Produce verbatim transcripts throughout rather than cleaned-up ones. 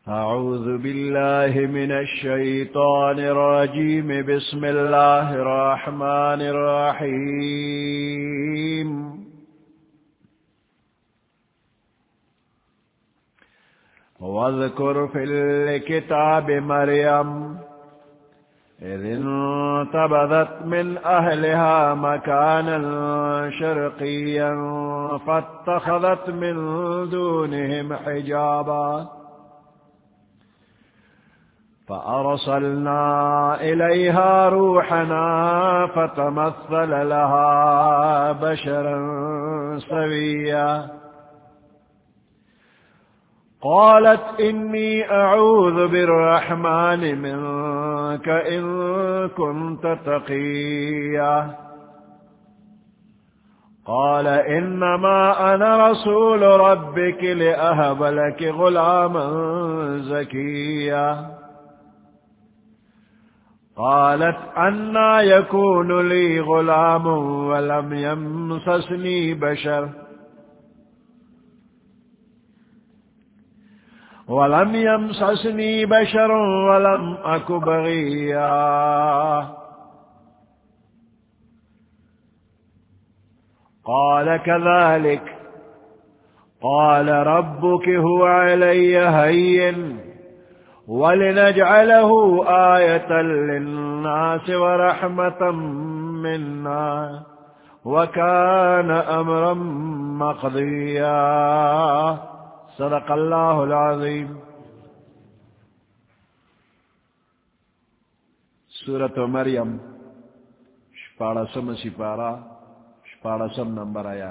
أعوذ بالله من الشيطان الرجيم بسم الله الرحمن الرحيم واذكر في الكتاب مريم إذ انتبذت من أهلها مكانا شرقيا فاتخذت من دونهم حجابا فأرسلنا إليها روحنا فتمثل لها بشرا سويا قالت إني أعوذ بالرحمن منك إن كنت تقيا قال إنما أنا رسول ربك لأهب لك غلاما زكيا قالت أنى يكون لي غلام ولم يمسسني بشر ولم يمسسني بشر ولم أك بغيا قال كذلك قال ربك هو علي هين ولنجعله آية للناس ورحمة منا وكان أمرا مقضيا صدق الله العظيم. سورة مريم شپارہ سم سپارہ شپارہ سم نمبر آیا.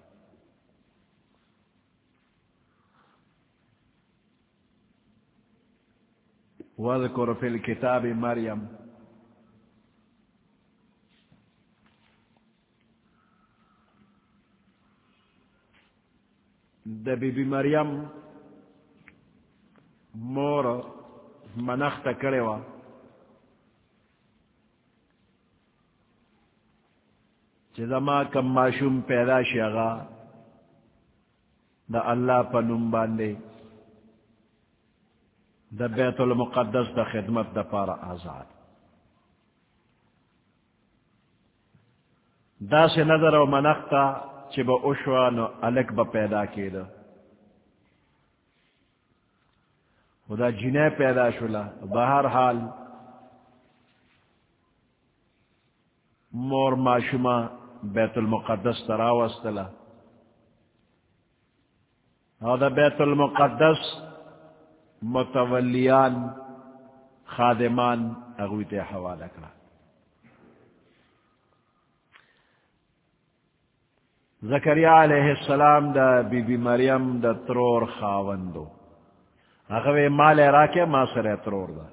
واذکر فی الکتاب مریم دا بی بی مریم مور منخت کرے وا چی زما کم معشوم پیدا شیغا دا اللہ پا نم باندے دا بیت المقدس دا خدمت دا پارا آزاد دا سے نظر و منختا چی با اشوانو علک با پیدا کی دا خدا جنہ پیدا شلا بہر حال مور معشومہ بیت المقدس تراوستلا اور دا بیت المقدس متولیان خادمان اغویت حوالہ کرا. زکریا علیہ السلام دا بی بی مریم دا ترور خاوندو اغوی مال راکے ما سر ترور دا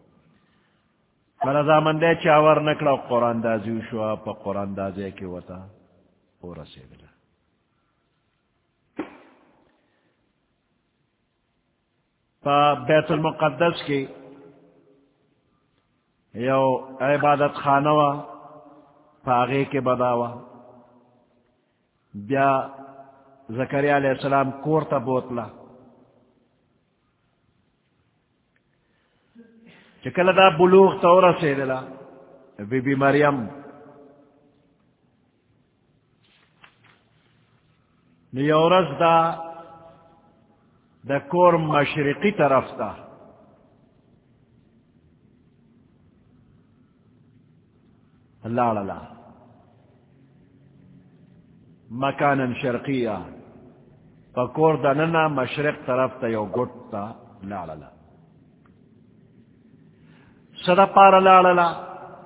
مرزا مندے چاور نکلا قرآن دازیو شوا پا قرآن دازے کی وطا پورا سیدلا. پا بیت المقدس کی یو عبادت خانوا پا آغے کے بداوا بیا زکریا علیہ السلام کورتا بوتلا چکل دا بلوغ تورا سیدلا بی بی مریم نیورز دا دا کور مشرقی طرف تا اللہ اللہ مکانا شرقیہ پا کور دا ننا مشرق طرف تا یو گٹ تا اللہ اللہ صدا پار اللہ اللہ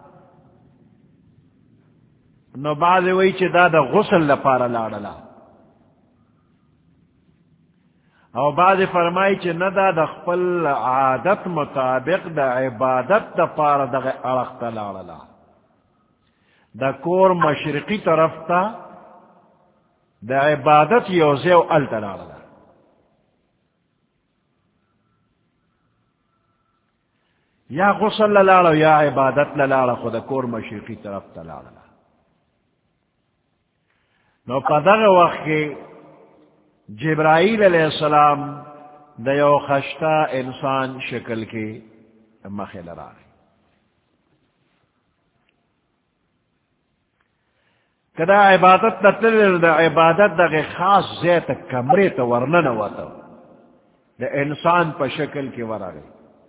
نو بعض وی چی دا دا غسل لپار اللہ اللہ او بعض فرمائی چی ندا دا خپل عادت مطابق دا عبادت دا پار دا ارخت لارلا دا کور مشرقی طرف تا دا عبادت یوزیو علت لارلا یا غسل لارلا یا عبادت لارلا خود کور مشرقی طرف تا لارلا. نو پا دا وقت کے جبرائیل علیہ السلام دیو خشتا انسان شکل کی مخل راغی. کدا عبادت نتلل دا عبادت دا خاص زیت کمری تا ورنن وطا دا انسان پا شکل کی ورغی.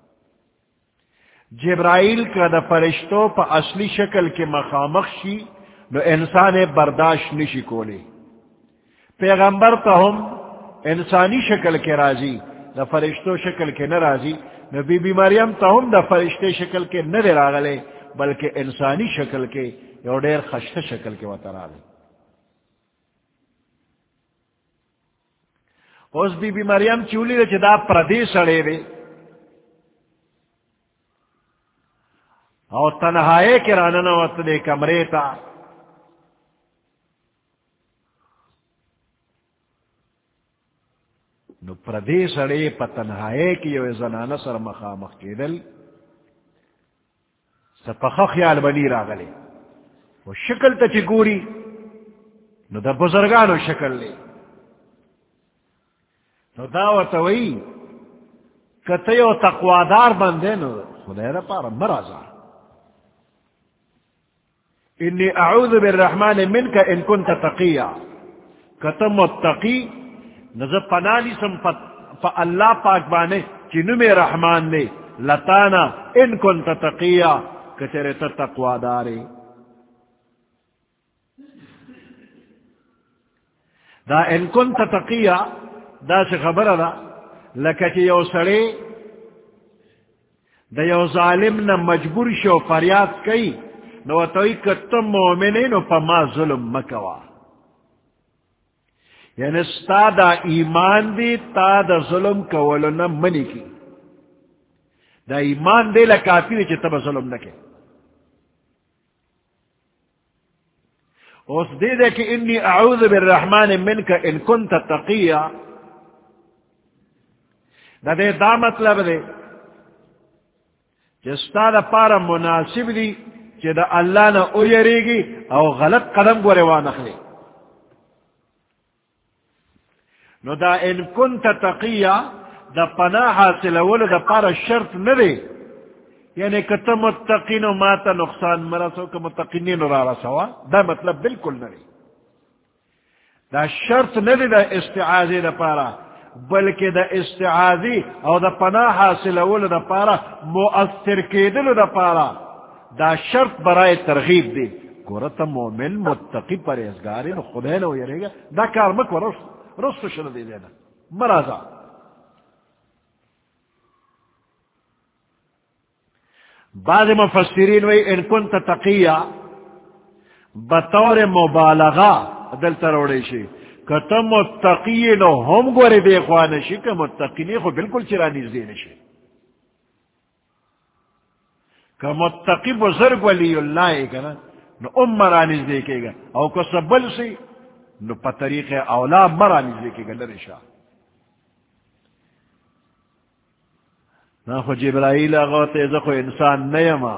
جبرائیل کا دا فرشتوں پا اصلی شکل کی مخامخ شی نو انسان برداشت نشی کولی. پیغمبر تا ہم انسانی شکل کے راضی دا فرشتوں شکل کے نہ راضی. نو بی بی مریم تا ہم دا فرشتے شکل کے نہ دے راغلے بلکہ انسانی شکل کے یو دیر خشت شکل کے وطر آلے. اس بی بی مریم چولی دے چدا پردی سڑے دے اور تنہائے کے راننا وط دے کمرے تا نو پردی سڑے پا تنہائے کی یو زنانہ سر مخامخ کی دل سپخ خیال بنی راغلے وہ شکل تا چی گوری نو دا بزرگانو شکل لے نو داوتا وئی کتیو تقوادار بندے نو خدای را پارا مرازا. انی اعوذ بالرحمن منکا ان کنت تقیا کتم متقی نظر پنالی سم فا اللہ پاک بانے چنو میں رحمان نے لتانا ان کنت تقیا کچرے تا تقوادارے. دا ان کنت تقیا دا سے خبر دا لکہ چی یو سڑے دا یو ظالم نا مجبور شو فریاد کئی نو توی کتم مومنی نو پا ما ظلم مکوا. یعنی ستا دا ایمان دی تا دا ظلم کولو نا منی کی دا ایمان دی لکافی دی چی تب ظلم نکے. اس دی دے کہ انی اعوذ بالرحمن منک ان کنت تقیا دا دے دا مطلب دے جستا دا پارا مناسب دی چی دا اللہ نا اویری گی او غلط قدم گورے وانخلی. نو دا ان کنت تقیا دا پناہ حاصل اول دا پارا شرط ندے یعنی کتا متقینو ماتا نقصان مرسو که متقینینو را رسوا دا مطلب بالکل ندے. دا شرط ندے دا استعاذی دا پارا بلکہ دا استعاذی او دا پناہ حاصل اول دا پارا مؤثر کیدلو دا پارا دا شرط برائے ترغیب دے. گورتا مومن متقی پرہیزگاری نو خدای نو یرے گا دا کار مکو رست رست شنو دے دینا مرازا. بعض مفسرین وی ان کنت تقیا بطور مبالغہ دل تروڑے شی کتا متقی نو ہم گورے دے خوانشی کہ متقینی خو بالکل چرانیز دے نشی. کہ متقی بزرگ ولی اللہ ہے کہ نو ام مرانیز دیکھے گا او کو سبل سی نو پا طریق اولا مرانیز دیکھے گا لرشا. نا خو جبرائیل آگا تیزا خو انسان نیما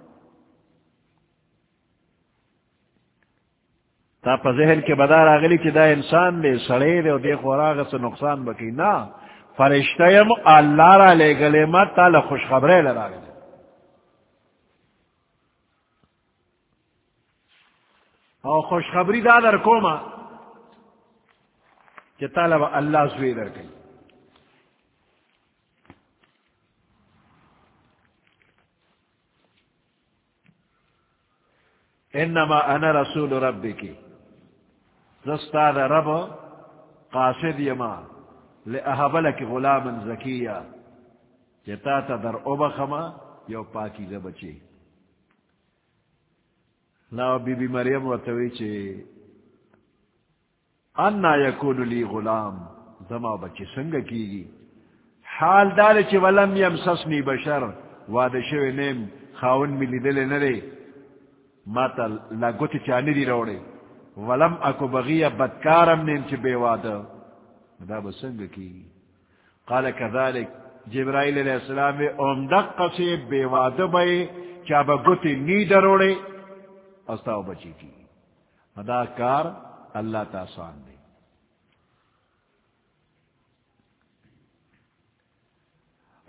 تا پا ذہن کے بدار آگلی چی دا انسان دے سڑے دے و دے خوراغ سے نقصان بکی نا فرشتیم اللہ را لے گلے ما تا لخوش خبرے لرا گلے. او خوشخبری دا در کوما کہ طالب اللہ زوی در گئی. انما انا رسول ربکی زستاد رب قاصد یما لأہب لک غلاما زکیہ جتا تا در اوبخما یو پاکیزہ بچی. نا بی بی مریم وطوی چے انا یکون لی غلام زما بچی سنگ کی گی. حال دار چے ولم یمسسنی بشر وادشو نیم خاون ملی دل نرے ما تا لگوتی چانی دی روڑے ولم اکو بغیہ بدکارم نیم چے بے وادہ دا بسنگ کی. قال کذالک جبرائیل علیہ السلام امدق قصے بے وادہ بے چا بگوتی نی دروڑے استاو بچی کی. ادا کار اللہ تا آسان دے.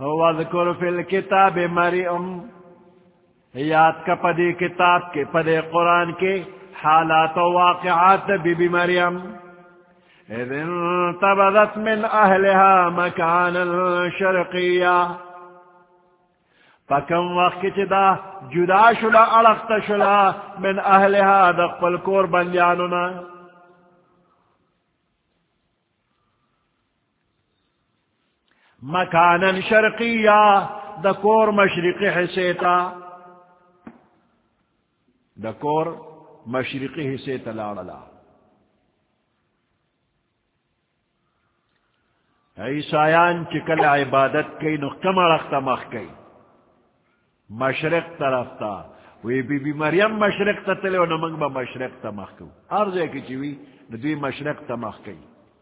وَاذْكُرْ فِي الْكِتَابِ مَرْيَمَ یاد کا پدی کتاب کے پدے قرآن کے حالات و واقعات بی بی مریم اذ انتبذت من اہلها مکانا شرقیا فکم وقت چدا جدا شلا علقت شلا من اہلها دقل کور بندیانونا مکانا شرقیا دکور مشرقی حصیتا دکور مشرقی حصیتا لاڑلا عیسائیان چکل عبادت کی نقم رخت مخ کی مشرق طرف تا وی بی بی مریم مشرق تا تلے و نمنگ با مشرق تا مخ کی عرضے کی چیوی ندوی مشرق تا مخ کی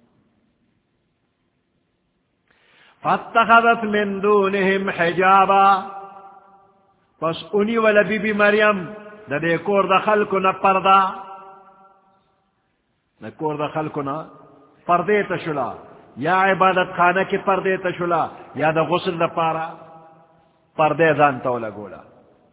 فاتخذت من دونهم حجابا پس انہی والا بی بی مریم دا دے کور دا خلکو نا پردا دا کور دا خلکو نا پردے تشلا یا عبادت خانہ کی پردے تشلا یا دا غسل دا پارا پردے زانتاو لگولا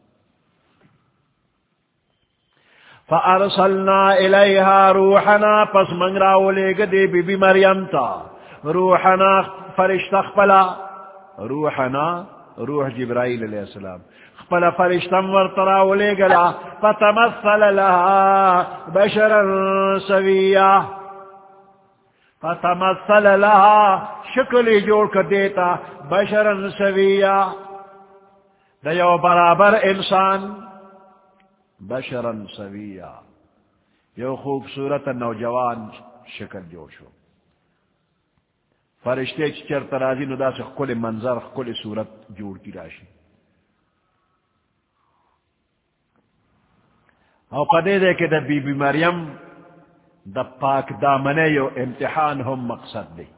فارسلنا الیہا روحنا پس منگراو لے گدے بی بی مریم تا روحنا فرشتہ خپلا روحنا روح جبرائیل علیہ السلام خپلا فرشتم ورطراو لے گلا فتمثل لها بشرا سویا فتمثل لها شکلی جوڑ کر دیتا بشرا سویا دیو برابر انسان بشرا سویا یو خوبصورت نوجوان شکل جوڑ شو فرشتے چر ترازی ندا سے کل منظر کل صورت جوڑ کی راشی او پدے دے کہ دا بی بی مریم دا پاک دامنے یو امتحان ہم مقصد دے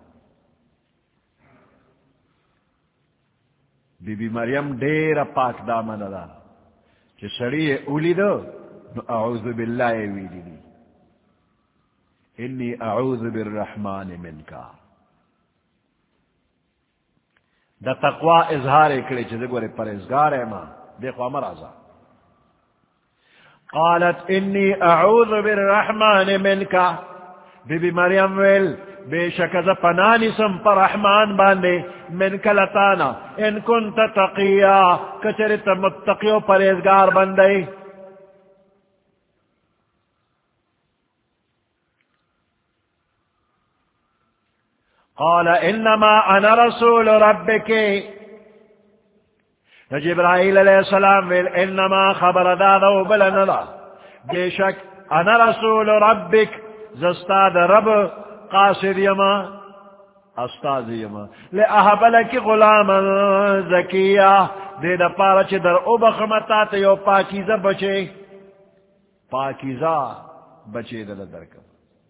بی بی مریم دیر پاک دامن دا چھ سڑی اولی دو نو اعوذ باللہ ویلی دی انی اعوذ بالرحمن منکا دا تقوی اظہار اکڑے چھے دے گورے پرہزگار ہے ماں دیکھو امر آزا قالت انی اعوذ بالرحمن منکا بی بی مریم ویل بے شک از پنانی سم پر رحمان باندے منکا لتانا ان کنت تقیا کچرت متقیو پرہزگار بندے قال انما انا رسول ربک جبرائیل علیہ السلام ویل انما خبر دادو بلنلا بے شک انا رسول ربک زستاد رب قاصد یما استاد یما لے احب لکی غلاما زکیہ دے دا پارچ در او بخمتا تیو پاکیزہ بچے پاکیزہ بچے دل درکم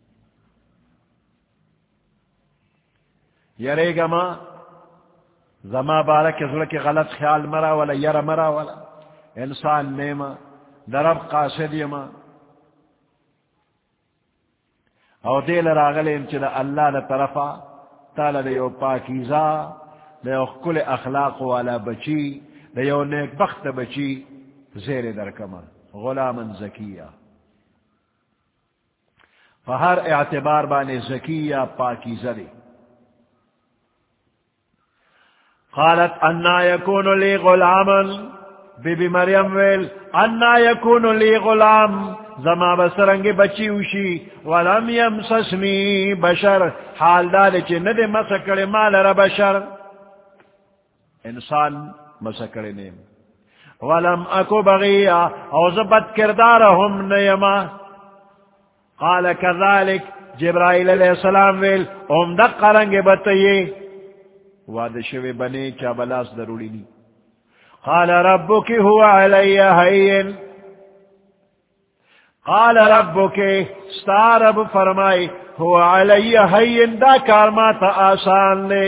یرے گما زما بارک ازل کی غلط خیال مرا ولا یر مرا ولا انسان نیما درب قاصد یما او دیل راغلے انچہ دا اللہ دا طرفا تالا دا یو پاکیزا دا یو کل اخلاق والا بچی دا یو نیک بخت بچی زیر درکما غلاما زکیہ فہر اعتبار بانے زکیہ پاکیزا دی قالت انا یکون لی غلاما بی بی مریم ویل انا یکون لی غلام زما بسرنگی بچی وشی ولم یمسسنی بشر حال دال چی ندے مسکڑ مال را بشر انسان مسکڑ نیم ولم اکو بغیا او زبت کردارهم نیما قال کذالک جبرائیل علیہ السلام ویل ام دق رنگ بتئی وعد شوی بنے چا بلاس ضروری نہیں قال ربک هو علی حین قال ربک ستارب فرمائی هو علی حین دا کار ما تا آسان لے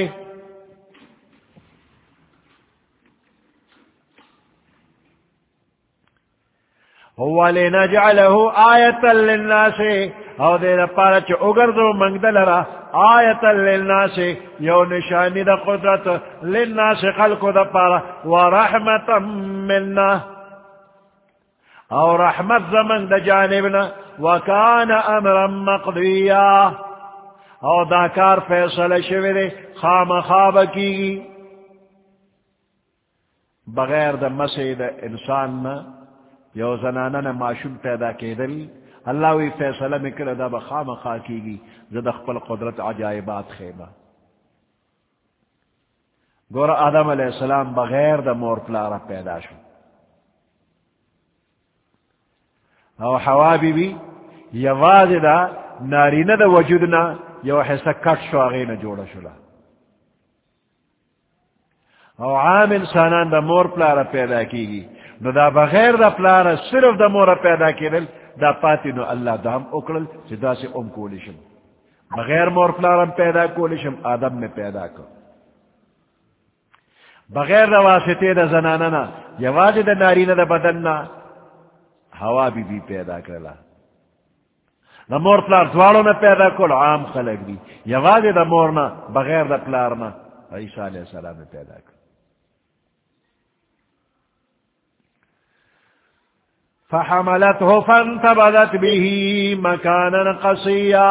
هو لنجعله آیتا للناس او دے دا پارا چا اگردو منگدل را آیتا للناس یو نشانی دا قدرت للناس خلقو دا پارا ورحمتا مننا او رحمت زمن دا جانبنا وکان امرا مقضیا او دا کار فیصلہ شوی دے خام خواب کی بغیر دا مسیح دا انسان نا یو زنانا معشوم پیدا کی دل اللہ وی فیصلہ مکر دا بخام خواہ کی گی زد اخپل قدرت عجائبات خیبہ گورا آدم علیہ السلام بغیر دا مور پلارا پیدا شو او حوا بی بی یواز دا نارینہ دا وجودنا یو حصہ کٹ شو آغین جوڑا شلا او عام انسانان دا مور پلارا پیدا کی گی نو دا بغیر دا پلارا صرف دا مورا پیدا کی دل دا پاتی نو اللہ دا ہم اکڑل چی دا سے ام کولیشم بغیر مور پلارم پیدا کولیشم آدم میں پیدا کر بغیر دا واسطے دا زناننا یواز دا نارینہ دا بدننا ہوا بی بی پیدا کرلا دا مور پلار دواروں میں پیدا کل عام خلق دی یواز دا مورنا بغیر دا پلارنا عیسیٰ علیہ السلام میں پیدا کر فحملته فانتبذت به مكانا قصيا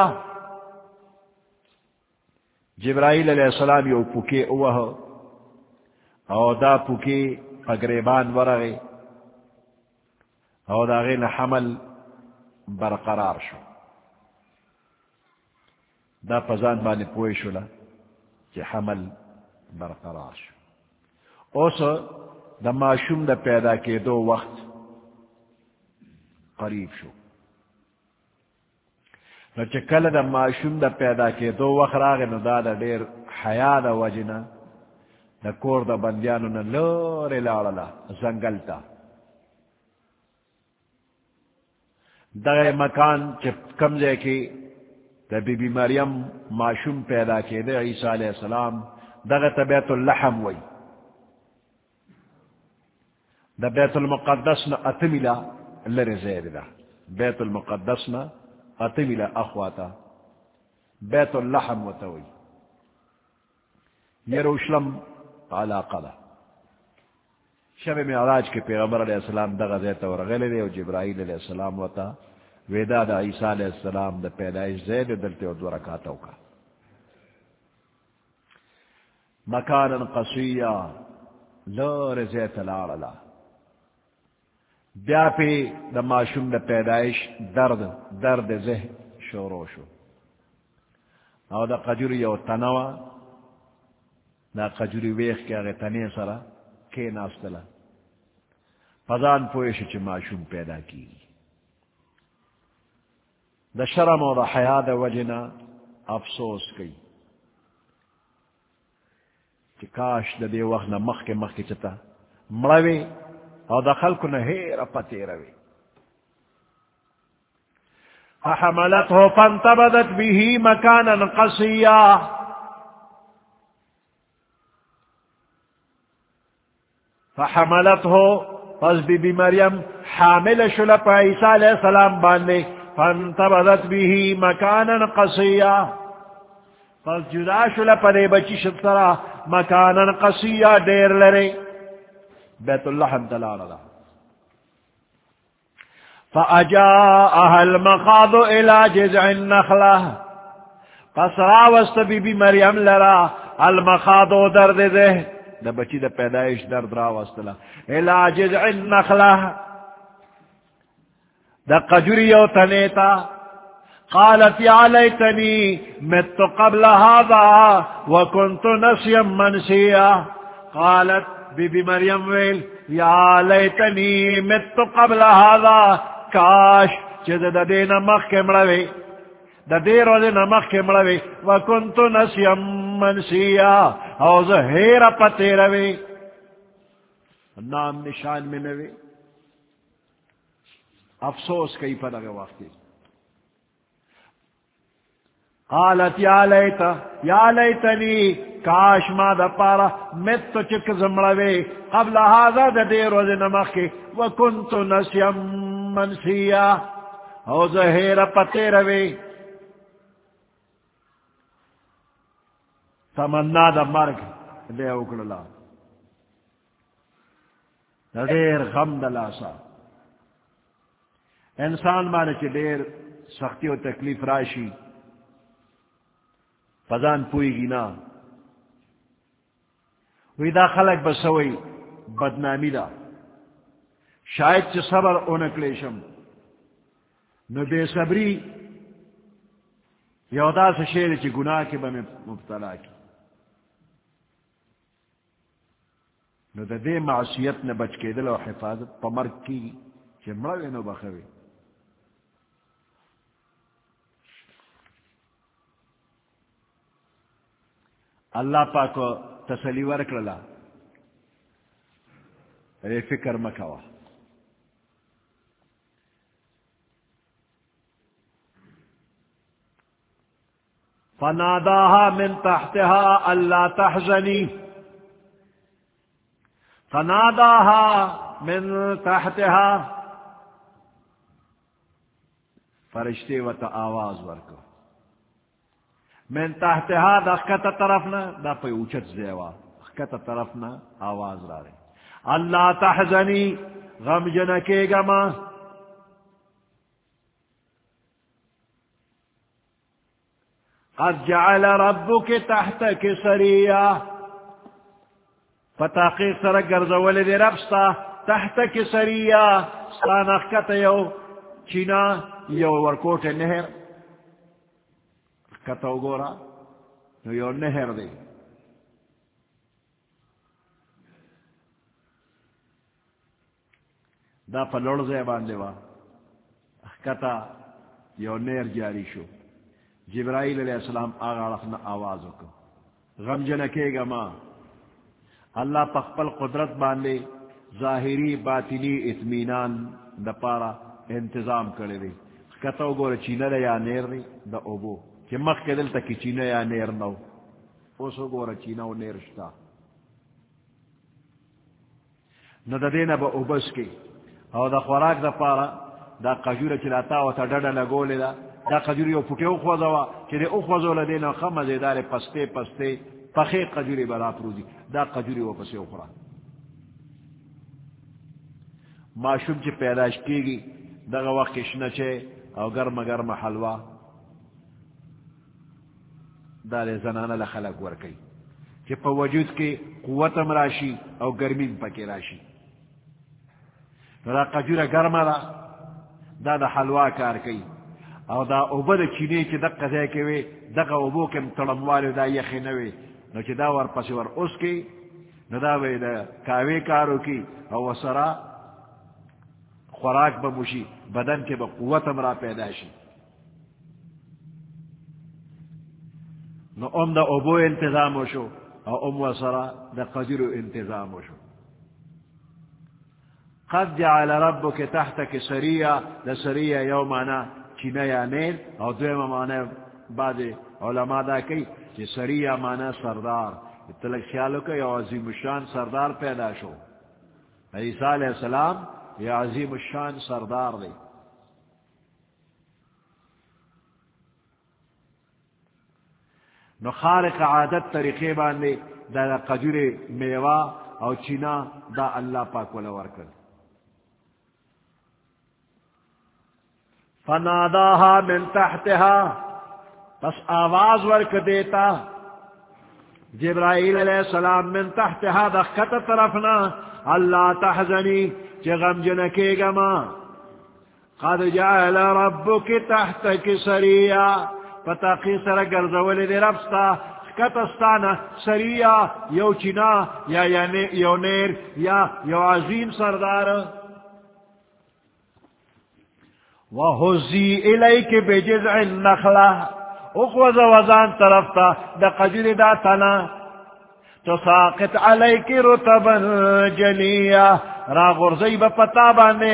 جبرائیل علیہ السلام یو پوکے اوہ او دا پوکے پگریبان ورغی او دا غین حمل برقرار شو دا پزان بانی پوئی شولا چی حمل برقرار شو اوسو دا معشوم دا پیدا کے دو وقت قریب شو نو چکل دا معشوم دا پیدا کے دو وقت راغی نو دا دا دیر حیا دا وجنا دا کور دا بندیانو نا لوری لارلا زنگل تا دا مکان چپ کمزے کی دا بی بی مریم معشوم پیدا کے دے عیسیٰ علیہ السلام دا تا بیت اللحم وی دا بیت المقدس نا اتمیلا لر زید دا بیت المقدس نا اتمیلا اخواتا بیت اللحم وتوی یروشلم علاقہ دا شب معراج کے پیغمبر علیہ السلام دا غزیتا ورغلی دے و جبرائیل علیہ السلام وتا ویدا دا عیسیٰ علیہ السلام دا پیدائش زید دلتے و دو رکاتو کا مکانا قصیا لور زیت لارلا بیا پی دا معشوم دا پیدائش درد درد زہ شورو شو او دا قجوری یو تنوا دا قجوری ویخ کے اگر تنی سرا کے ناستلا فضان پویش چی معشوم پیدا کی دا شرم و دا حیا دا وجنا افسوس کی چی کاش دا دے وقت نا مخ کے مخ کے چتا مروی او دا خلقو نا ہیر پتی روی فحملته فانتبذت به مكانا قصيا فحملته پس بی بی مریم حامل شل پا عیسیٰ علیہ السلام باندے فانتبذت به مكانا قصيا پس جدا شل پا دے بچی شترا مكانا قصيا دیر لرے بیت اللحم دلال اللہ فأجاءها المخاض إلى جذع النخلة قصرا وست بی بی مریم لرا المخاض درد دے دا بچی دا پیدائش درد را وستلا إلى جذع النخلة دا قجریو تنیتا قالت يا ليتني مت قبل هذا وكنت نسيا منسيا قالت بی بی مریم ویل یا لیتنی مت قبل هذا کاش چیز دا دین مخ کے مڑوی دا دیر و دین مخ کے مڑوی وکنتو نسیم منسیا او زہیر پتی روی نام نشان میں نوی افسوس کئی پر اگر وقتی قالت یا لیتا یا لیتنی کاش ما دا پارا مت تو چک زمڑوی قبل هذا دا دیر و دین مخ کے وکنتو نسیم منسیا او زہیر پتے روی تمنا دا مرگ دے اکڑلا دا دیر غم دا لاسا انسان مانے چی دیر سختی و تکلیف راشی پزان پوئی گی نا وی دا خلق بسوئی بدنامی دا شاید چی صبر اونکلیشم نو بے صبری یودا سے شیر چی گناہ کی بمی مبتلا کی نو دا دے معصیت نے بچ کے دل و حفاظت پمرک کی چی مروی نو بخوی اللہ پاک کو تسلی ورکللا رے فکر مکوا فناداها من تحتها ألا تحزني فناداها من تحتها فرشتے و تا آواز ورکو من تحتها دا خکت طرفنا دا پی اوچت زیوا خکت طرفنا آواز را رہی اللہ تحزنی غم جنکے گما قد جعل ربك تحتك سريا فتحقیق سرک گرزولی دی ربستا تحتك سريا سانخکت یو چینا یو ورکوٹ نہر کتو گورا نو یو نہر دی دا پا لڑ زیبان دیوا کتا یو نیر جاری شو جبرائیل علیہ السلام آغا رفنا آوازوں کو غم جنکے گا ماں اللہ پخپل قدرت باندے ظاہری باطنی اطمینان دا پارا انتظام کرے دی کتو گو چینہ دا یا نیر دی دا اوبو کہ مخ کے دل تکی چینہ یا نیر نو اوسو گو چینہ و نیر شتا نو دا دینا با اوبس کی او دا خوراک دا پارا دا قجور چلاتا و تا ڈاڈا لگولے دا دا قجوری او پھٹے اخوضوا چلے اخوضو لدینا خم زیدار پستے پستے پخے قجوری برا پروزی دا قجوری او پسے اخرا معشوم چی پیداش کی گی دا وقت کشنچے او گرم گرم حلوہ دا لے زنانا لخلق ورکی چی پا وجود کے قوتم راشی او گرمین پاکی راشی دا قجور گرم را دا دا حلوہ کار کئی او دا اوبا دا چینے چی دقا دے کے وے دقا اوبو کم تڑموالو دا یخی نوے نو چی دا ور پسی ور اس کی نو دا وے دا کاوے کارو کی او وسرا خوراک بموشی بدن کے با قوت امرا پیداشی نو ام دا اوبو انتظام ہو شو او ام وسرا دا قجرو انتظام ہو شو قد جعل ربك تحتك سريا دا سريا يومانا چینہ یا نیر او دویمہ معنی بعد علماء دا کئی چی سریع معنی سردار اتلک خیالو کئی او عظیم الشان سردار پیدا شو عیسیٰ علیہ السلام یہ عظیم الشان سردار دی نو خارق عادت طریقے باندے دا, دا قجور میوہ او چینہ دا اللہ پاک والا ورکل فناداها من تحتها پس آواز ورک دیتا جبرائیل علیہ السلام من تحتها دخت طرفنا اللہ تحزنی چی غم جنکے گما قد جعل ربک تحتک سریا فتاقی سر گرزولی دی ربستا کتستانا سریا یو چنا یا یو نیر یا یو عظیم سردار وَهُزِّي إِلَيْكِ بِجِذْعِ النَّخْلَةِ اخوض وزان طرفتا دا قجر دا تنا تساقط علیک رتبا جنیا را غرزی با پتا بانے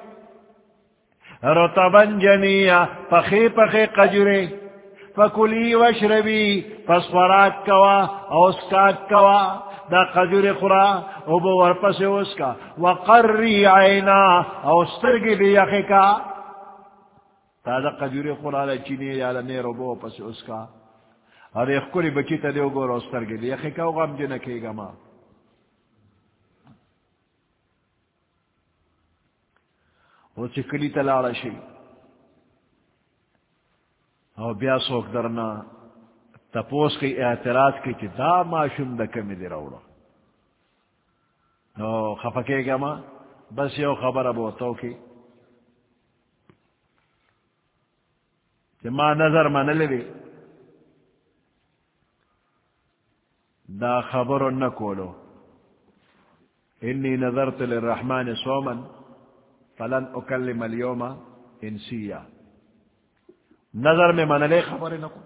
رتبا جنیا پخی پخی قجر فکلی وشربی پس خوراک کوا اوسکاک کوا دا قجر خورا او بو ورپس اوسکا وقری عینا اوسترگی بیخی کا تازہ قجوری خورالا چینی یا لنے ربو پس اس کا اور ایک کولی بچی تا دیو گو روستر گی دی یخی کاؤ غم جو نکی گا ما وہ چکلی تلالا شی او بیا سوک درنا تپوس کی اعتراض کی چی دا معشوم دا کمی دی روڑا نو خفکے گا ما بس یو خبر ابو تو کی ما نظر من لدی دا خبر نکولو انی نظرت للرحمن صوما فلن اکلم اليوم انسیا نظر میں من لے خبر نکو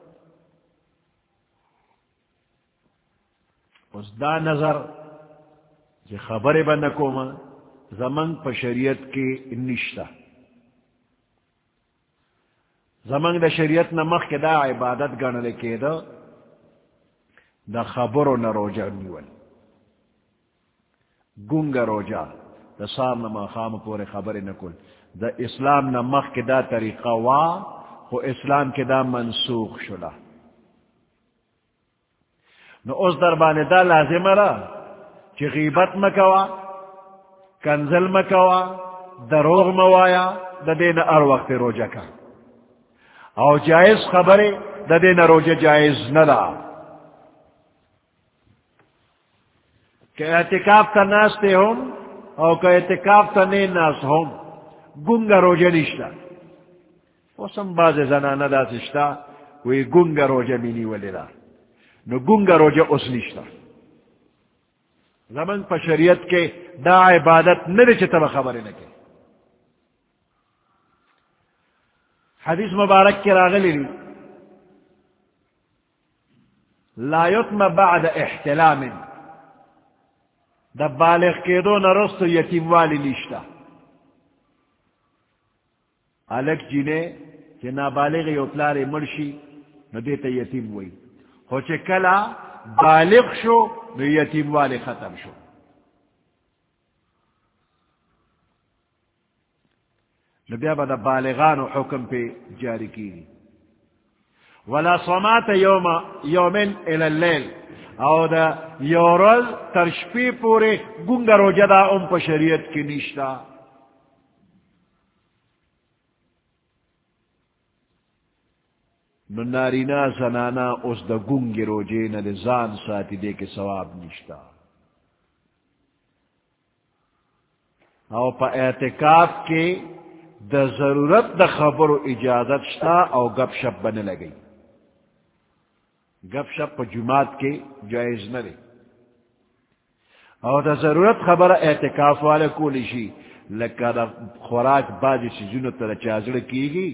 اس دا نظر جی خبر بنکو ما زمن پا شریعت کی نشتا زمن دا شریعت نمخ کے دا عبادت گن لکے دا دا خبرو نا روجا نیول گنگا روجا دا سار نما خام پورے خبر نکل دا اسلام نمخ کے دا طریقہ وا خو اسلام کے دا منسوخ شلا نو اس دربانے دا لازم را چی غیبت مکوا کنزل مکوا دروغ موایا دا دین ار وقت روجا کا او جائز خبریں دا دین روجہ جائز ندا کہ اعتکاف تا ناستے ہوں او کہ اعتکاف تا نین ناس ہوں گنگا روجہ نشتا وسم باز زنانا دا سشتا وی گنگا روجہ مینی ولی دا نو گنگا روجہ اس نشتا زمن پا شریعت کے دا عبادت ندے چھتا خبریں نکے حدیث مبارک کے راغلی لی لا یتم بعد احتلام دا بالغ کے دو نرست یتیم والی نشتا الک جنے کہ نابالغ یوپلار مرشی نو دیتا یتیم وی خوچے کلا بالغ شو نو یتیم والی ختم شو نبی با دا بالغان و حکم پہ جاری کی ولا صمات یوم یومن الى اللیل او دا یورل ترشپی پورے گنگا روجہ دا ام پا شریعت کی نشتا نو نارینا زنانا اس دا گنگ روجے نا دا زان ساتی دے کے ثواب نشتا او پا اعتکاف کے دا ضرورت دا خبر و اجازت شتا او گپ شپ بنے لگئی گپ شپ پا جماعت کے جائز نہ دے او دا ضرورت خبر اعتکاف والے کو لشی لکا دا خوراک بازی سیزونو تا دا چازڑ کی گی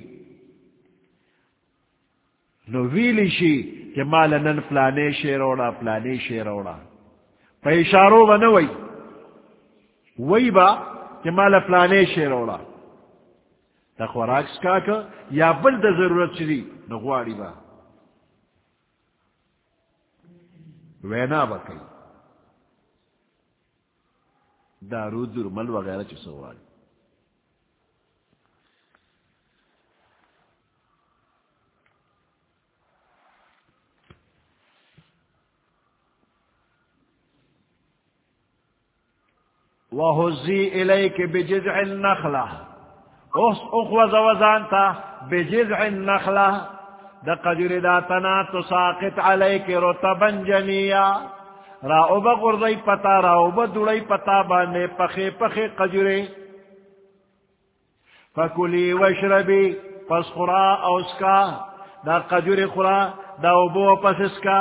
نو ویلی شی کہ مالا نن پلانے شیروڑا پلانے شیروڑا پا اشارو با نوئی وی با کہ مالا پلانے شیروڑا تا خوراک سکا که یا بل دا ضرورت چلی نغواری با وینا با کئی دارو درمل وغیرہ چی سواری وَهُزِّي إِلَيْكِ بِجِذْعِ النَّخْلَةِ اس اخوز وزانتا بجذع النخلة دا قجر داتنا تساقط عليك رتبا جنيا را اوبا غرزی پتا را اوبا دوڑی پتا بانے پخی پخی قجرے فکلی وشربی پس خورا اوسکا دا قجر خورا دا اوبو پس اسکا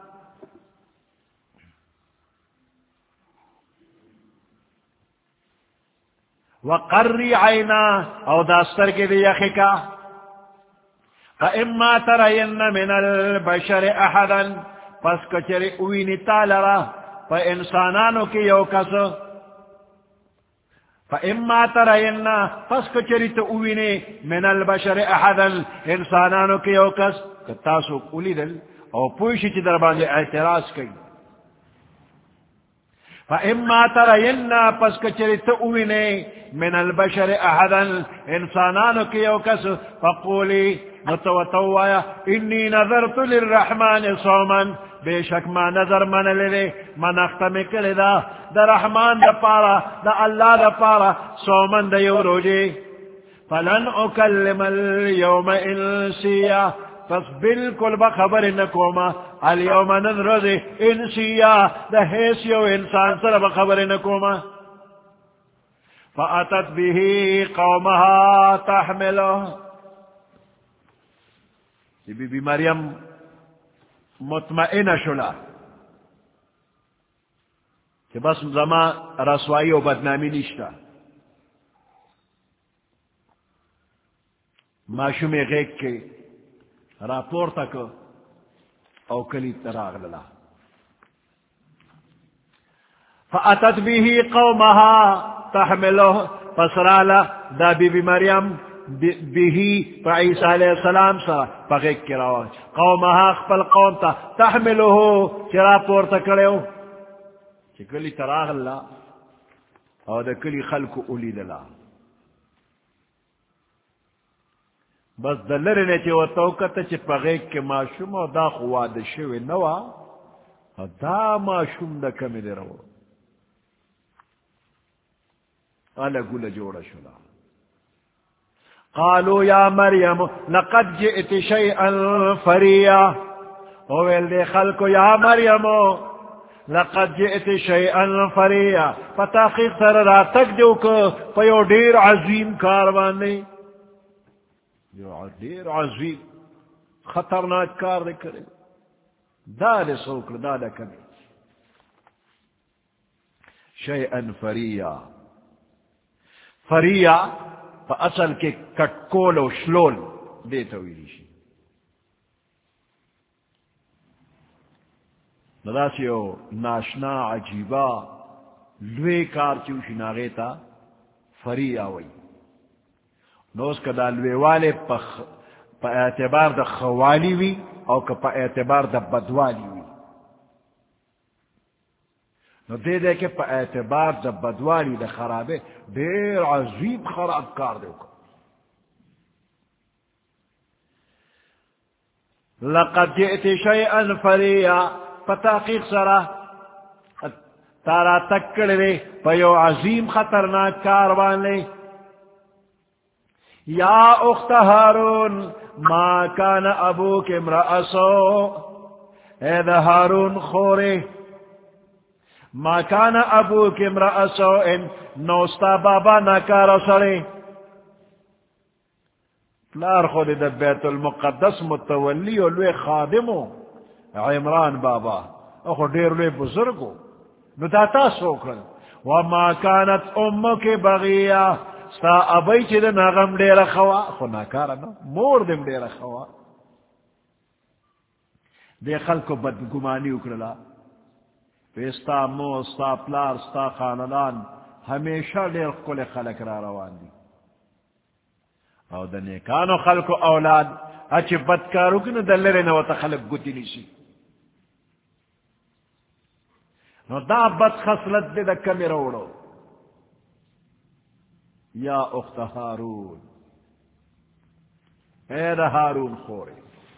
وقری عینا او داستر کے دی یخکا فإما ترین من البشر احدا پس کچر اوینی تالرا فا انسانانو کی یوکس فإما ترین پس کچر تو اوینی من البشر احدا انسانانو کی یوکس کتاسو اولی دل او پوشی چی در باندے اعتراض کئی فإما ترينا پس کچری تؤوینے من البشر احدا انسانانو کی یوکس فقولی نتوتوایا انی نظرت للرحمن صوما بے شک ما نظر من للے من اختمی کلی دا دا رحمان دا پارا دا اللہ دا پارا صوما دا یو روجی فلن اکلم اليوم انسیا پس بالکل بخبر نکوما اليوم ننرد انسیا دا حیثیو انسان سر بخبر نکوما فأتت به قومها تحملو بی بی مریم مطمئن شلا کہ بس زمان رسوائی و بدنامی نشتا معشوم غیق کے راپور تک او کلی تراغ للا فأتت به قومها تحملو فسرالا دا بی بی مریم بیہی پا عیسیٰ علیہ السلام سا پا غیق کی راوان قومها خپل قوم تا تحملو چرا پورتا کڑیو چی کلی تراغ اللہ او دا کلی خلق اولی دلا بس دلرنے چی و توکتا چی پا غیق کی معشوم او دا خواد شوی نوا دا معشوم دا کمی دی رو الا گول جوڑا شلا قالوا یا مریم لقد جئت شیئا فریا اویل دے خلقو یا مریم لقد جئت شیئا فریا فتاقیق سر را تک دیو کو پیو دیر عظیم کاروان نہیں جو دیر عظیم خطرناک کار دے کرے دا دے سوکر دا دا کمی شیئا فریا فریا پا اصل کے کٹکول و شلول دیتا ہوئی دیشی نداسی ہو ناشنا عجیبا لوے کار چوشی ناغیتا فریا ہوئی نوز کا دا لوے والے پا, خ... پا اعتبار دا خوالی وی او کا پا اعتبار دا بدوالی وی نو دے دے کے پا اعتبار دا بدوالی دا خرابے دیر عظیم خراب کار دے کو لقد جئت شیئا فریا فتاقیق سرا تارا تکڑ لے پا یو عظیم خطرناک کاروان لے یا اخت ہارون ما کان ابوک امرأ سو اے دا ہارون خورے ما کان ابوک امرأ سوء نوستا بابا ناکارا سرے پلار خود دا بیت المقدس متولی و لوے خادمو عمران بابا اخو دیر لوے بزرگو نداتا سوکرن وما کانت امک بغیا ستا ابای چی دا ناغم دیر خوا خو ناکارا نا مور دم دیر خوا دے خلقو بدگمانی اکرلا ستا مو ستا پلار ستا خاندان ہمیشہ دیر کل خلق را روان دی او دا نیکانو خلق و اولاد اچھ بدکارو کنو دلر نواتا خلق گتی نیسی نو دا بد خصلت دے دا کمی روڑو یا اخت ہارون اے دا ہارون خورے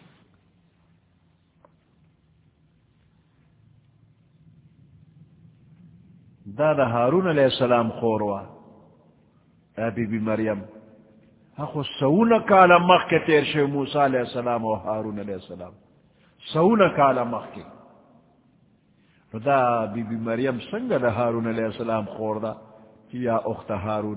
دا دا ہارون علیہ السلام خوروا اے بی بی مریم اخو سونا کالا مخ کے تیر شو موسیٰ علیہ السلام و ہارون علیہ السلام سونا کالا مخ کے دا بی بی مریم سنگا دا ہارون علیہ السلام خور دا یا اخت ہارون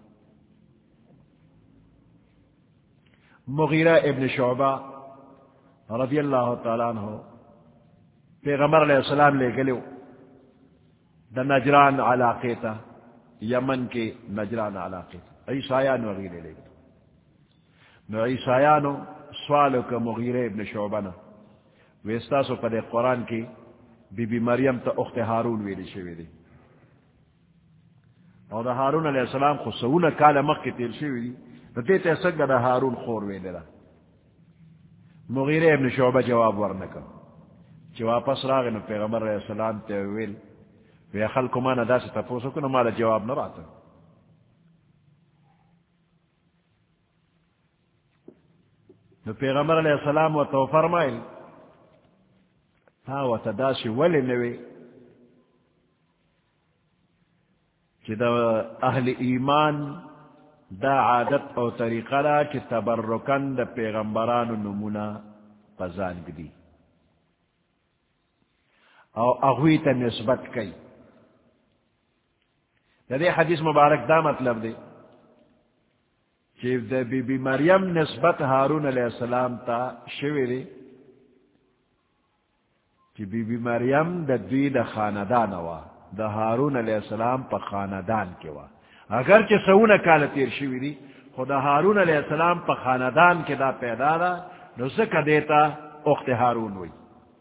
مغیرہ ابن شعبہ رضی اللہ تعالیٰ عنہ پیغمبر علیہ السلام لے گلو دا نجران علاقے تا یمن کے نجران علاقے تا عیسائیان وغیرے لے گئے نو عیسائیانو سوالو کا مغیرہ ابن شعبنا ویستاسو پا دے قرآن کی بی بی مریم تا اخت ہارون ویلی شوی دی اور دا ہارون علیہ السلام خو سونا کالا مخ کی تیر شوی دی نو دیتا سنگا دا ہارون خور ویلی را مغیرہ ابن شعبہ جواب ورنکا چی واپس راغی نو پیغمبر علیہ السلام تے ویل وی خلق ما ندا سے تپوسو کنو مالا جواب نہ راتا نو پیغمبر علیہ السلام و تو فرمائل تا و تداسی ولی نوی چی دا اہل ایمان دا عادت او طریقہ دا چی تبرکن دا پیغمبران نمونا پزان گدی او اغوی تا نسبت کئی دا دے حدیث مبارک دا مطلب دے چی دا بی بی مریم نسبت ہارون علیہ السلام تا شوی دے چی بی بی مریم دا دوی دا خاندان وا دا ہارون علیہ السلام پا خاندان کے وا اگر چی سونا کالا تیر شوی دی خدا ہارون علیہ السلام پا خاندان کے دا پیدا دا نو سکا دیتا اخت ہارون ہوئی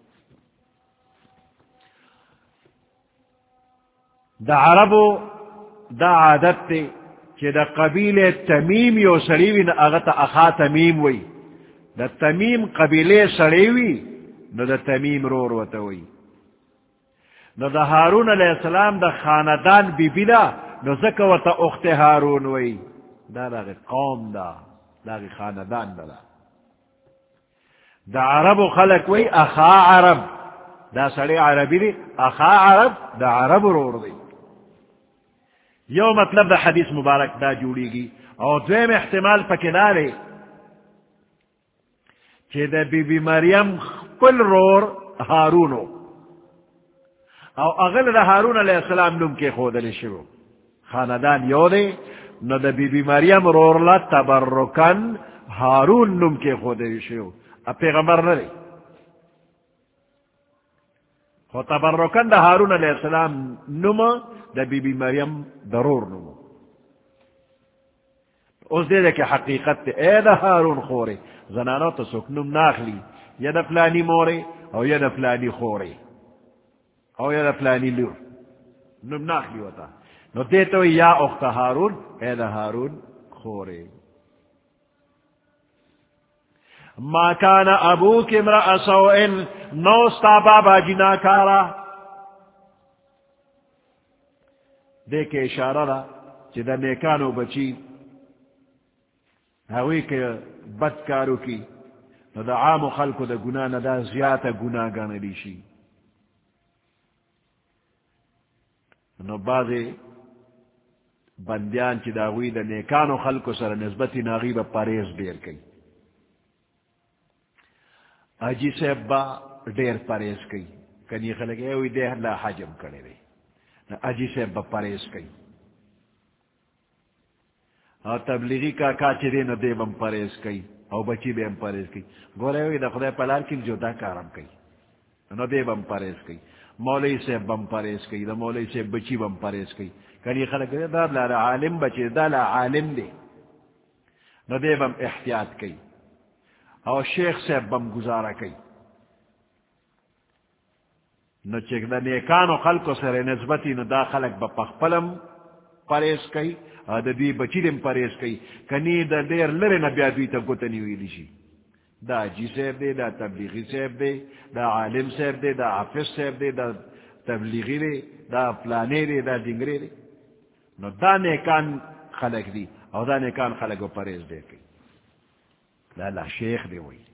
دا عربو دا عادت تے چی دا قبیل تمیم یو سڑیوی نا اغتا اخا تمیم وی دا تمیم قبیل سڑیوی نو دا تمیم رور وتا وی نو دا ہارون علیہ السلام دا خاندان بی بی دا نو زکا وتا اخت ہارون وی دا دا قوم دا دا خاندان دا دا عرب خلق وی اخا عرب دا سڑی عربی دی اخا عرب دا عرب رور دی یو مطلب دا حدیث مبارک دا جوڑی گی اور دویم احتمال پکدارے چی دا بی بی مریم خپل رور ہارونو او اغل دا ہارون علیہ السلام نم کے خودل شو خاندان یو دے نو دا بی بی مریم رور لا تبرکن ہارون نم کے خودل شو اب پیغمبر نہ دے خو تبرکن دا ہارون علیہ السلام نم دا بی بی مریم ضرور نمو اس دے دے کہ حقیقت تے اے دا ہارون خورے زنانو تا سکنم ناخلی یا دا فلانی مورے او یا دا فلانی خورے او یا دا فلانی لور نم ناخلی ہوتا نو دیتو یا اخت ہارون اے دا ہارون خورے ما کان ابوک امرأ سوئن نوستا بابا جناکارا دیکھ اشارہ را چی دا نیکانو بچی ہوئی کہ بدکارو کی نو دا عام خلقو دا گناہ ندا زیادہ گناہ گانا لیشی نو بعض بندیان چی دا ہوئی دا نیکانو خلقو سر نسبتی ناغیب پریز دیر کئی اجی صاحب با دیر پریز کئی کنی خلق اے ہوئی دے لا حجم کرے رہی اجی سے بپریز کئی اور تبلیغی کا کاچی دے نو دے بم پریز کئی او بچی بے ہم پریز کئی گورے ہوئی دا خدای پلار کی جو دا کارم کئی نو دے بم پریز کئی مولی سے بم پریز کئی دا مولی سے بچی بم پریز کئی کنی خلق دے دا لا عالم بچی دا لا عالم دے نو دے بم احتیاط کئی او شیخ سے بم گزارا کئی نو چک دا نیکانو خلقو سر نسبتی نو دا خلق با پخپلم پریز کئی دا دی بچی دم پریز کئی کنی دا دیر لر نبی دوی تا گتنی ویلی شی دا جی سیب دے دا تبلیغی سیب دے دا عالم سیب دے دا حافظ سیب دے دا تبلیغی دے دا فلانے دے دا جنگرے دے نو دا نیکان خلق دی او دا نیکان خلق با پریز دے کئی دا لا شیخ دے وی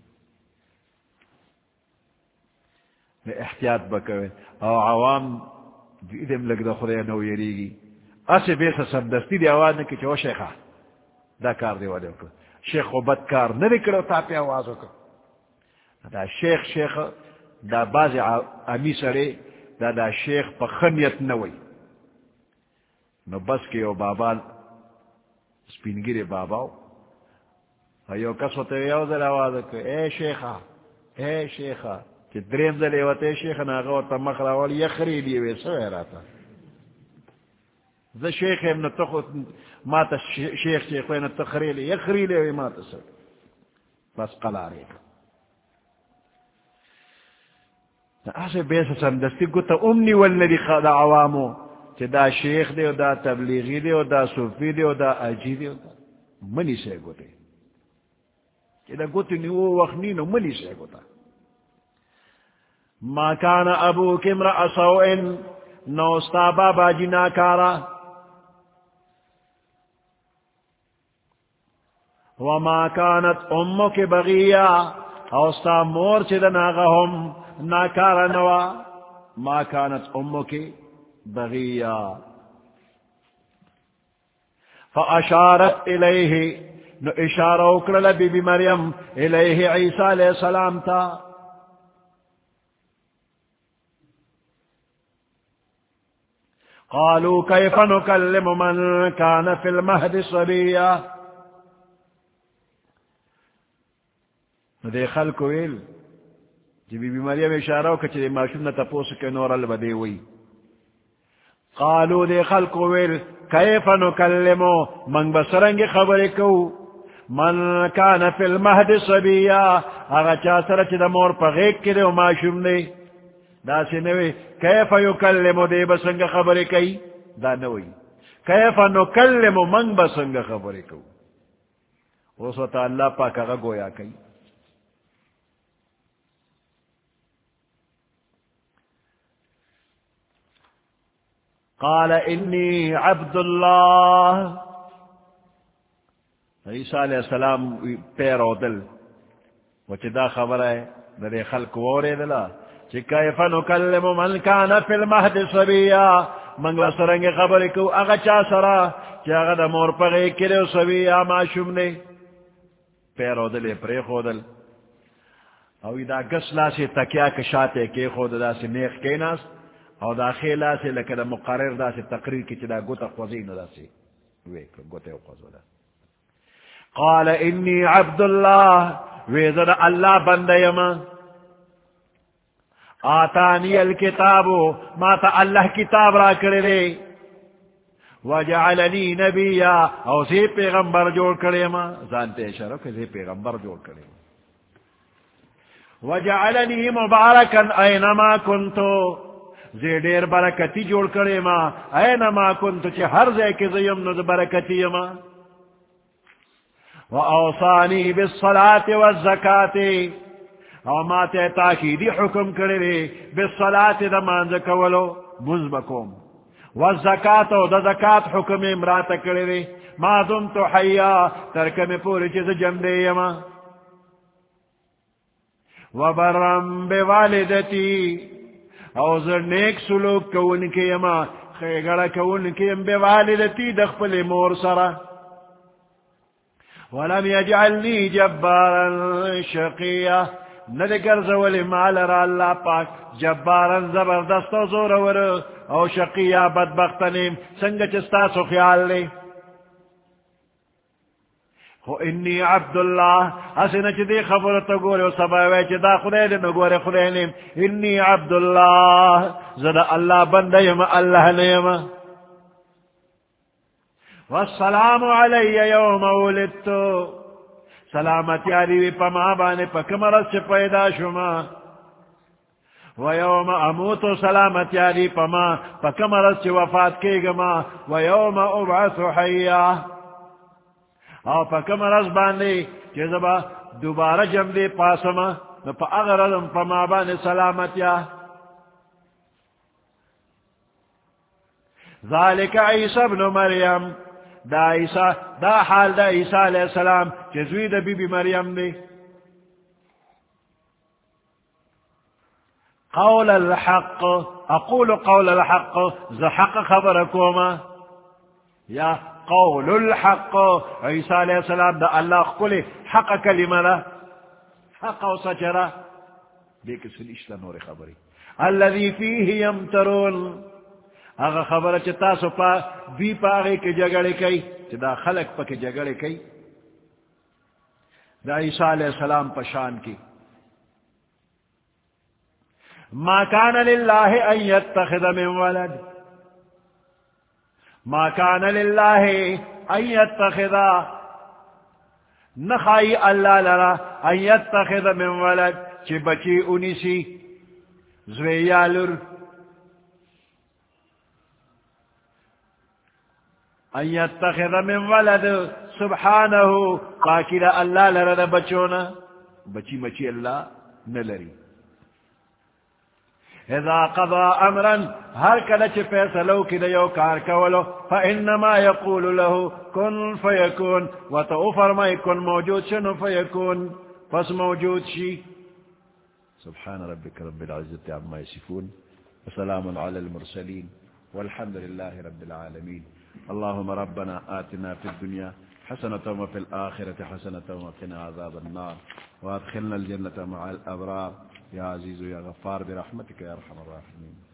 احتیاط بکوے او عوام دیدم لگ دا خدای نو یریگی اسے بیسا سمدستی دی آواز نکی چو شیخا دا کار دی والے وکر شیخ و بدکار نرکڑو تا پی آواز وکر دا شیخ شیخ دا باز امی سرے دا دا شیخ پا خمیت نوی نو بس کے یو بابا سپینگیر باباو ایو کس و تیو در آواز وکر اے شیخا اے شیخا کہ دریم دلے وطے شیخ ناغا تا مخراوال یخری لیوے سوئے راتا ذا شیخ ابن تخوت ماتا شیخ شیخ وین تخریلی یخری لیوے ماتا سوئے بس قلارے اسے بیسا سمدستی گتا امنی والنبی خدا عوامو کہ دا شیخ دے و دا تبلیغی دے و دا صوفی دے و دا عجی دے و دا منی سے گتے کہ دا گتی نیو وقت نینو منی سے گتا ما کان ابوک امرأ سوئن نو ستا بابا جی ناکارا وما كانت امك بغيا او ستا مور چدن آغاهم ناکارا نوا ما كانت امك بغيا فاشارت الیہ نو اشارہ اکرل بی بی مریم الیہ عیسیٰ علیہ السلام تا قالوا كيف نكلم من كان في المهد صبيا دے خلق ویل جی بی بی مریم اشارہ ہو کچھ دے معشوم نتا پوس کے نور البدے ہوئی قالوا دے خلق ویل کیف نکلمو من بسرنگ خبر کو من کان فی المہد صبیا اگا چا سرچ دا مور پا غیق کرے و معشوم دے دا سے نوے کیف یکلمو دے بسنگ خبر کئی دا نوی کیف نکلمو من بسنگ خبر کو اس وقت اللہ پاک اگا گویا کئی قال انی عبد اللہ عیسیٰ علیہ السلام پیرو دل وچی دا خبر ہے در خلق وورے دلا چی کیف نکلم من کان فی المہد صبیا منگلا سرنگ خبر کو اگا چا سرا چی اگا دا مور پغی کرے صبیا معشوم نے پیرو دل پری خودل اوی دا گسلا سے تکیا کشاتے کے خود دا سے نیخ کے ناس او دا خیلا سے لکہ دا مقرر دا سے تقریر کی چی دا گوتا خوزین دا سے ویک گوتے خوزو دا قال انی عبد اللہ ویزد اللہ بندیما آتانی الکتابو ما تا اللہ کتاب را کرے وجعلنی نبیا او سی پیغمبر جوڑ کرے ما زانتے اشارو کہ سی پیغمبر جوڑ کرے وجعلنی مبارکا اینما کنتو زی دیر برکتی جوڑ کرے ما اینما کنتو چی ہر زی کی زیم ند برکتی ما وَأَوْصَانِي بِالصَّلَاةِ وَالزَّكَاةِ او ما تے تاکیدی حکم کرے بالصلاة دا مانزہ کولو مزبکوم والزکاة دا زکاة حکم امرات کرے ما دمتو حیا ترکم پوری چیز جمدے یما وبرم بوالدتی او زر نیک سلوک کون کے یما خیگڑا کون کے یم بوالدتی دخپل مور سرا ولم يجعلني جبارا شقيا ندکر زولی مال را اللہ پاک جبارا زبردست و زور ور او شقیا بدبختنیم سنگ چستاسو خیال لے خو انی عبداللہ اسنا چی دی خبرتا گوری و سباوی چی دا خدای دی نگوری خدای نیم انی عبداللہ زد اللہ بندیم اللہ نیم والسلام علی یوم ولدتو سلامتی علی پما بانے پکمرس چی پیدا شما ویوم اموتو سلامتی علی پما پکمرس چی وفات کے گما ویوم ابعث حیا او پکمرس بانے چی زبا دوبارہ جم دے پاسما پا اغرزم پما بانے سلامتی ذالک عیسی ابن مریم دا عیسیٰ دا حال دا عیسیٰ علیہ السلام چیزوی دا بی بی مریم دے قول الحق اقول قول الحق ذا حق خبرکوما یا قول الحق عیسیٰ علیہ السلام دا اللہ قولی حق کلمہ دا حق و سچرہ دیکھ سلیشتا نور خبری الذي فیہ یمترون اگا خبر چتا سو پا دی پاگے کے جگڑے کئی چدا خلق پا کے جگڑے کئی دا عیسیٰ علیہ السلام پشان کی ما کان للہ ان یتخذ من ولد ما کان للہ ان یتخذ نخائی اللہ لرا ان یتخذ من ولد چی بچی انیسی زویالر ان یتخذ من ولد سبحانہو قاکل اللہ لرد بچونا بچی مچی اللہ نلری اذا قضا امرا ہر کلچ فیصلو کی دیو کار کولو فانما یقول له کن فیکون و تو فرمائی کن موجود شنو فیکون پس موجود شی. سبحان ربك رب العزة عما يصفون وسلام على المرسلين والحمد لله رب العالمين. اللهم ربنا آتنا في الدنيا حسنة وفي الآخرة حسنة وقنا عذاب النار وادخلنا الجنة مع الأبرار يا عزيز يا غفار برحمتك يا أرحم الراحمين.